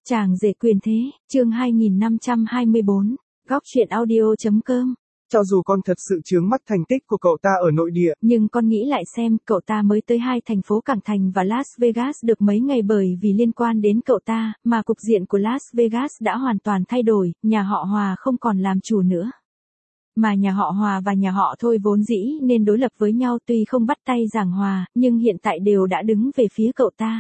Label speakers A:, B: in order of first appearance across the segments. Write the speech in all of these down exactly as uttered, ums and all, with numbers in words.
A: Chàng rể quyền thế, chương hai nghìn năm trăm hai mươi bốn, góc truyện audio.com.
B: Cho dù con thật sự chướng mắt thành tích của cậu ta ở nội địa,
A: nhưng con nghĩ lại xem, cậu ta mới tới hai thành phố Cảng Thành và Las Vegas được mấy ngày, bởi vì liên quan đến cậu ta, mà cục diện của Las Vegas đã hoàn toàn thay đổi, nhà họ Hòa không còn làm chủ nữa. Mà nhà họ Hòa và nhà họ Thôi vốn dĩ nên đối lập với nhau, tuy không bắt tay giảng hòa, nhưng hiện tại đều đã đứng về phía cậu ta.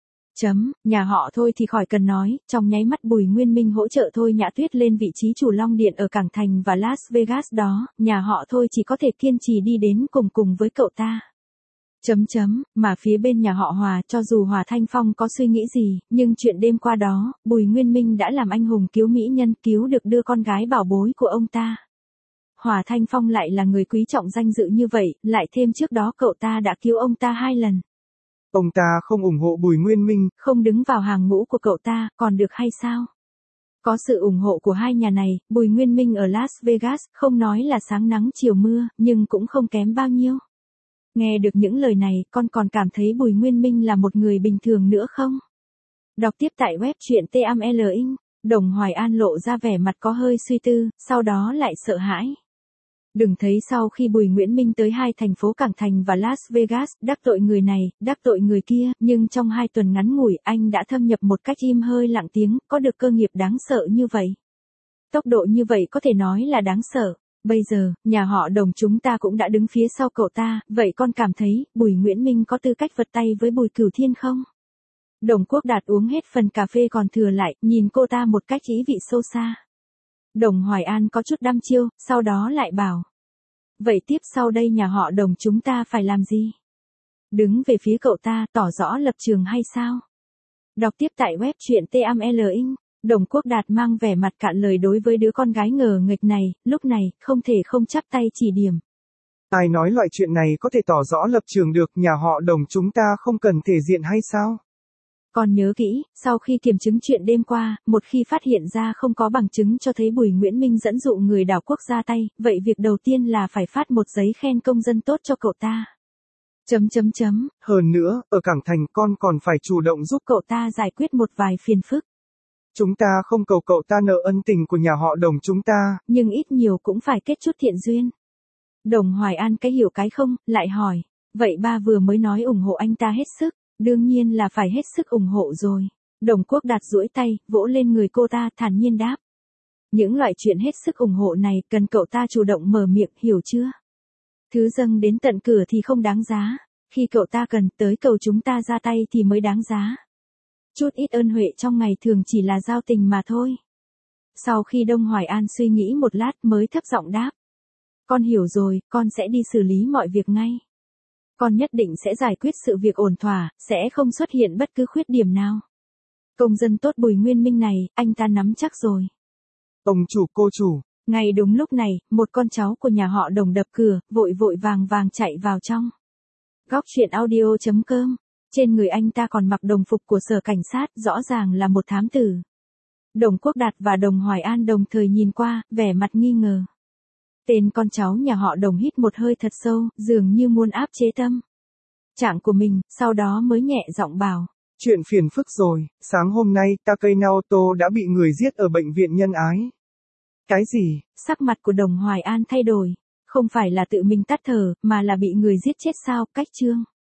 A: Chấm, nhà họ Thôi thì khỏi cần nói, trong nháy mắt Bùi Nguyên Minh hỗ trợ Thôi Nhã Tuyết lên vị trí chủ Long Điện ở Cảng Thành và Las Vegas đó, nhà họ Thôi chỉ có thể kiên trì đi đến cùng cùng với cậu ta. Chấm chấm, mà phía bên nhà họ Hòa, cho dù Hòa Thanh Phong có suy nghĩ gì, nhưng chuyện đêm qua đó, Bùi Nguyên Minh đã làm anh hùng cứu mỹ nhân, cứu được đưa con gái bảo bối của ông ta. Hòa Thanh Phong lại là người quý trọng danh dự như vậy, lại thêm trước đó cậu ta đã cứu ông ta hai lần.
B: Ông ta không ủng hộ Bùi Nguyên Minh,
A: không đứng vào hàng ngũ của cậu ta, còn được hay sao? Có sự ủng hộ của hai nhà này, Bùi Nguyên Minh ở Las Vegas, không nói là sáng nắng chiều mưa, nhưng cũng không kém bao nhiêu. Nghe được những lời này, con còn cảm thấy Bùi Nguyên Minh là một người bình thường nữa không? Đọc tiếp tại web truyện T M L Inc, Đồng Hoài An lộ ra vẻ mặt có hơi suy tư, sau đó lại sợ hãi. Đừng thấy sau khi Bùi Nguyễn Minh tới hai thành phố Cảng Thành và Las Vegas, đắc tội người này, đắc tội người kia, nhưng trong hai tuần ngắn ngủi, anh đã thâm nhập một cách im hơi lặng tiếng, có được cơ nghiệp đáng sợ như vậy. Tốc độ như vậy có thể nói là đáng sợ. Bây giờ, nhà họ Đồng chúng ta cũng đã đứng phía sau cậu ta, vậy con cảm thấy, Bùi Nguyễn Minh có tư cách vật tay với Bùi Cửu Thiên không? Đồng Quốc Đạt uống hết phần cà phê còn thừa lại, nhìn cô ta một cách ý vị sâu xa. Đồng Hoài An có chút đăm chiêu, sau đó lại bảo. Vậy tiếp sau đây nhà họ Đồng chúng ta phải làm gì? Đứng về phía cậu ta, tỏ rõ lập trường hay sao? Đọc tiếp tại web truyện T M L Inc, Đồng Quốc Đạt mang vẻ mặt cạn lời đối với đứa con gái ngờ nghệch này, lúc này, không thể không chắp tay chỉ điểm.
B: Ai nói loại chuyện này có thể tỏ rõ lập trường được, nhà họ Đồng chúng ta không cần thể diện hay sao?
A: Con nhớ kỹ, sau khi kiểm chứng chuyện đêm qua, một khi phát hiện ra không có bằng chứng cho thấy Bùi Nguyễn Minh dẫn dụ người đảo quốc ra tay, vậy việc đầu tiên là phải phát một giấy khen công dân tốt cho cậu ta. Chấm chấm chấm.
B: Hơn nữa, ở Cảng Thành con còn phải chủ động giúp
A: cậu ta giải quyết một vài phiền phức.
B: Chúng ta không cầu cậu ta nợ ân tình của nhà họ Đồng chúng ta,
A: nhưng ít nhiều cũng phải kết chút thiện duyên. Đồng Hoài An cái hiểu cái không, lại hỏi, vậy ba vừa mới nói ủng hộ anh ta hết sức. Đương nhiên là phải hết sức ủng hộ rồi. Đồng Quốc Đạt duỗi tay, vỗ lên người cô ta, thản nhiên đáp. Những loại chuyện hết sức ủng hộ này, cần cậu ta chủ động mở miệng, hiểu chưa? Thứ dâng đến tận cửa thì không đáng giá. Khi cậu ta cần, tới cầu chúng ta ra tay thì mới đáng giá. Chút ít ơn huệ trong ngày thường chỉ là giao tình mà thôi. Sau khi Đông Hoài An suy nghĩ một lát mới thấp giọng đáp. Con hiểu rồi, con sẽ đi xử lý mọi việc ngay. Con nhất định sẽ giải quyết sự việc ổn thỏa, sẽ không xuất hiện bất cứ khuyết điểm nào. Công dân tốt Bùi Nguyên Minh này, anh ta nắm chắc rồi.
B: Ông chủ cô chủ.
A: Ngay đúng lúc này, một con cháu của nhà họ Đồng đập cửa, vội vội vàng vàng chạy vào trong. Góc truyện audio.com. Trên người anh ta còn mặc đồng phục của sở cảnh sát, rõ ràng là một thám tử. Đồng Quốc Đạt và Đồng Hoài An đồng thời nhìn qua, vẻ mặt nghi ngờ. Tên con cháu nhà họ Đồng hít một hơi thật sâu, dường như muốn áp chế tâm trạng của mình, sau đó mới nhẹ giọng bảo.
B: Chuyện phiền phức rồi, sáng hôm nay, Takei Naoto đã bị người giết ở bệnh viện nhân ái. Cái gì?
A: Sắc mặt của Đồng Hoài An thay đổi. Không phải là tự mình tắt thở, mà là bị người giết chết sao, cách chương.